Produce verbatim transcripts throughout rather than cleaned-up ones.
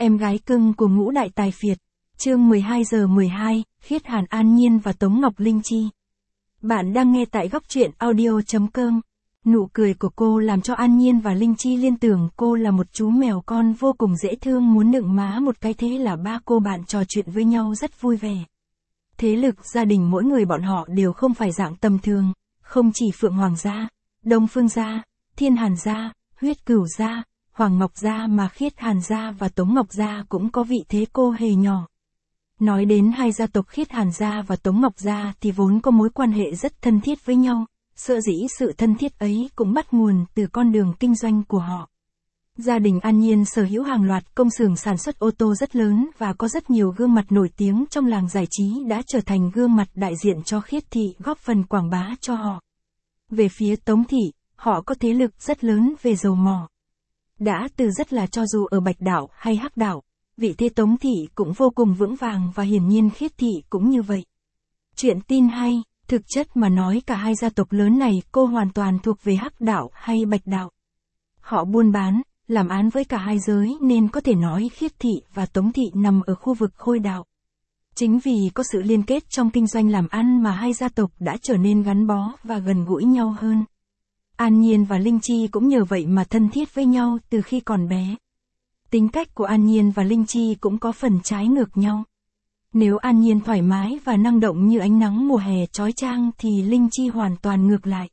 Em gái cưng của ngũ đại tài phiệt. Chương mười hai giờ mười hai, Khiết Hàn An Nhiên và Tống Ngọc Linh Chi. Bạn đang nghe tại góc truyện audio chấm com. Nụ cười của cô làm cho An Nhiên và Linh Chi liên tưởng cô là một chú mèo con vô cùng dễ thương muốn nựng má một cái, thế là ba cô bạn trò chuyện với nhau rất vui vẻ. Thế lực gia đình mỗi người bọn họ đều không phải dạng tầm thường, không chỉ Phượng Hoàng gia, Đông Phương gia, Thiên Hàn gia, Huyết Cửu gia, Hoàng Ngọc gia mà Khiết Hàn gia và Tống Ngọc gia cũng có vị thế cô hề nhỏ. Nói đến hai gia tộc Khiết Hàn gia và Tống Ngọc gia thì vốn có mối quan hệ rất thân thiết với nhau, sở dĩ sự thân thiết ấy cũng bắt nguồn từ con đường kinh doanh của họ. Gia đình An Nhiên sở hữu hàng loạt công xưởng sản xuất ô tô rất lớn và có rất nhiều gương mặt nổi tiếng trong làng giải trí đã trở thành gương mặt đại diện cho Khiết thị, góp phần quảng bá cho họ. Về phía Tống thị, họ có thế lực rất lớn về dầu mỏ. Đã từ rất là cho dù ở Bạch Đảo hay Hắc Đảo, vị thế Tống thị cũng vô cùng vững vàng và hiển nhiên Khiết thị cũng như vậy. Chuyện tin hay, thực chất mà nói cả hai gia tộc lớn này cô hoàn toàn thuộc về Hắc Đảo hay Bạch Đảo. Họ buôn bán, làm ăn với cả hai giới nên có thể nói Khiết thị và Tống thị nằm ở khu vực Khôi Đạo. Chính vì có sự liên kết trong kinh doanh làm ăn mà hai gia tộc đã trở nên gắn bó và gần gũi nhau hơn. An Nhiên và Linh Chi cũng nhờ vậy mà thân thiết với nhau từ khi còn bé. Tính cách của An Nhiên và Linh Chi cũng có phần trái ngược nhau. Nếu An Nhiên thoải mái và năng động như ánh nắng mùa hè chói chang thì Linh Chi hoàn toàn ngược lại.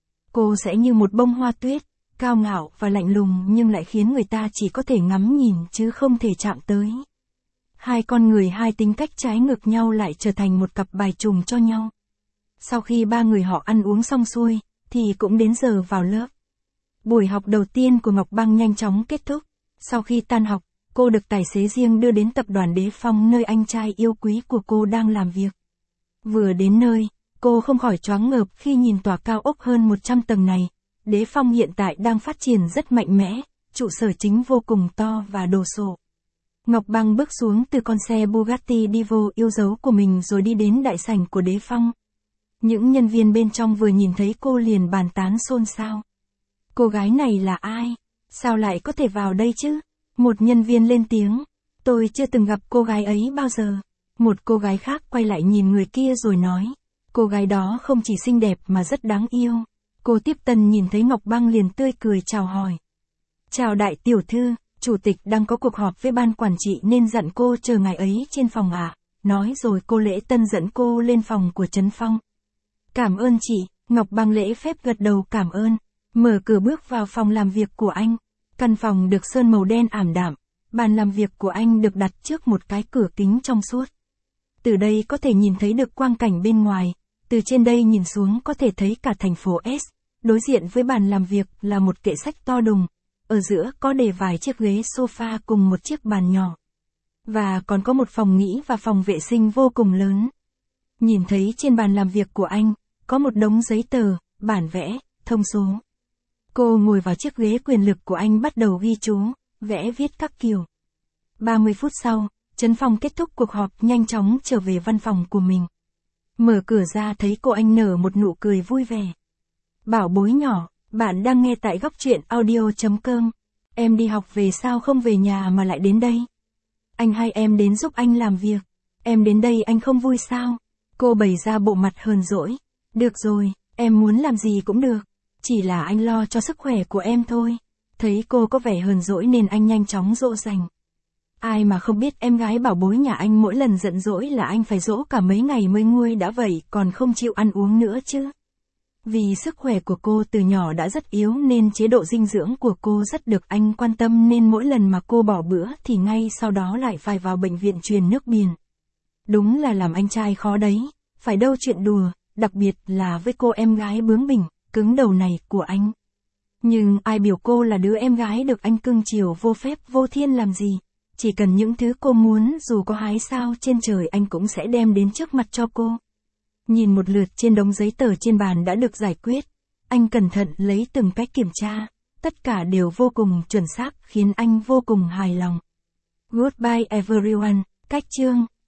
Cô sẽ như một bông hoa tuyết, cao ngạo và lạnh lùng nhưng lại khiến người ta chỉ có thể ngắm nhìn chứ không thể chạm tới. Hai con người hai tính cách trái ngược nhau lại trở thành một cặp bài trùng cho nhau. Sau khi ba người họ ăn uống xong xuôi, thì cũng đến giờ vào lớp. Buổi học đầu tiên của Ngọc Băng nhanh chóng kết thúc. Sau khi tan học, cô được tài xế riêng đưa đến tập đoàn Đế Phong nơi anh trai yêu quý của cô đang làm việc. Vừa đến nơi, cô không khỏi choáng ngợp khi nhìn tòa cao ốc hơn một trăm tầng này. Đế Phong hiện tại đang phát triển rất mạnh mẽ, trụ sở chính vô cùng to và đồ sộ. Ngọc Băng bước xuống từ con xe Bugatti Divo yêu dấu của mình rồi đi đến đại sảnh của Đế Phong. Những nhân viên bên trong vừa nhìn thấy cô liền bàn tán xôn xao. Cô gái này là ai? Sao lại có thể vào đây chứ? Một nhân viên lên tiếng. Tôi chưa từng gặp cô gái ấy bao giờ. Một cô gái khác quay lại nhìn người kia rồi nói. Cô gái đó không chỉ xinh đẹp mà rất đáng yêu. Cô tiếp tân nhìn thấy Ngọc Băng liền tươi cười chào hỏi. Chào đại tiểu thư, chủ tịch đang có cuộc họp với ban quản trị nên dặn cô chờ ngài ấy trên phòng ạ. À. Nói rồi cô lễ tân dẫn cô lên phòng của Trấn Phong. Cảm ơn chị, Ngọc Băng lễ phép gật đầu cảm ơn. Mở cửa bước vào phòng làm việc của anh. Căn phòng được sơn màu đen ảm đạm. Bàn làm việc của anh được đặt trước một cái cửa kính trong suốt. Từ đây có thể nhìn thấy được quang cảnh bên ngoài. Từ trên đây nhìn xuống có thể thấy cả thành phố S. Đối diện với bàn làm việc là một kệ sách to đùng. Ở giữa có để vài chiếc ghế sofa cùng một chiếc bàn nhỏ. Và còn có một phòng nghỉ và phòng vệ sinh vô cùng lớn. Nhìn thấy trên bàn làm việc của anh, có một đống giấy tờ, bản vẽ, thông số. Cô ngồi vào chiếc ghế quyền lực của anh bắt đầu ghi chú, vẽ viết các kiểu. ba mươi phút sau, Trấn Phong kết thúc cuộc họp nhanh chóng trở về văn phòng của mình. Mở cửa ra thấy cô anh nở một nụ cười vui vẻ. Bảo bối nhỏ, bạn đang nghe tại góc truyện audio chấm com. Em đi học về sao không về nhà mà lại đến đây? Anh hay em đến giúp anh làm việc. Em đến đây anh không vui sao? Cô bày ra bộ mặt hờn dỗi. Được rồi, em muốn làm gì cũng được. Chỉ là anh lo cho sức khỏe của em thôi. Thấy cô có vẻ hờn dỗi nên anh nhanh chóng dỗ dành. Ai mà không biết em gái bảo bối nhà anh mỗi lần giận dỗi là anh phải dỗ cả mấy ngày mới nguôi đã vậy còn không chịu ăn uống nữa chứ. Vì sức khỏe của cô từ nhỏ đã rất yếu nên chế độ dinh dưỡng của cô rất được anh quan tâm nên mỗi lần mà cô bỏ bữa thì ngay sau đó lại phải vào bệnh viện truyền nước biển. Đúng là làm anh trai khó đấy, phải đâu chuyện đùa, đặc biệt là với cô em gái bướng bỉnh, cứng đầu này của anh. Nhưng ai biểu cô là đứa em gái được anh cưng chiều vô phép vô thiên làm gì, chỉ cần những thứ cô muốn dù có hái sao trên trời anh cũng sẽ đem đến trước mặt cho cô. Nhìn một lượt trên đống giấy tờ trên bàn đã được giải quyết, anh cẩn thận lấy từng cách kiểm tra, tất cả đều vô cùng chuẩn xác khiến anh vô cùng hài lòng. Goodbye everyone, cách chương.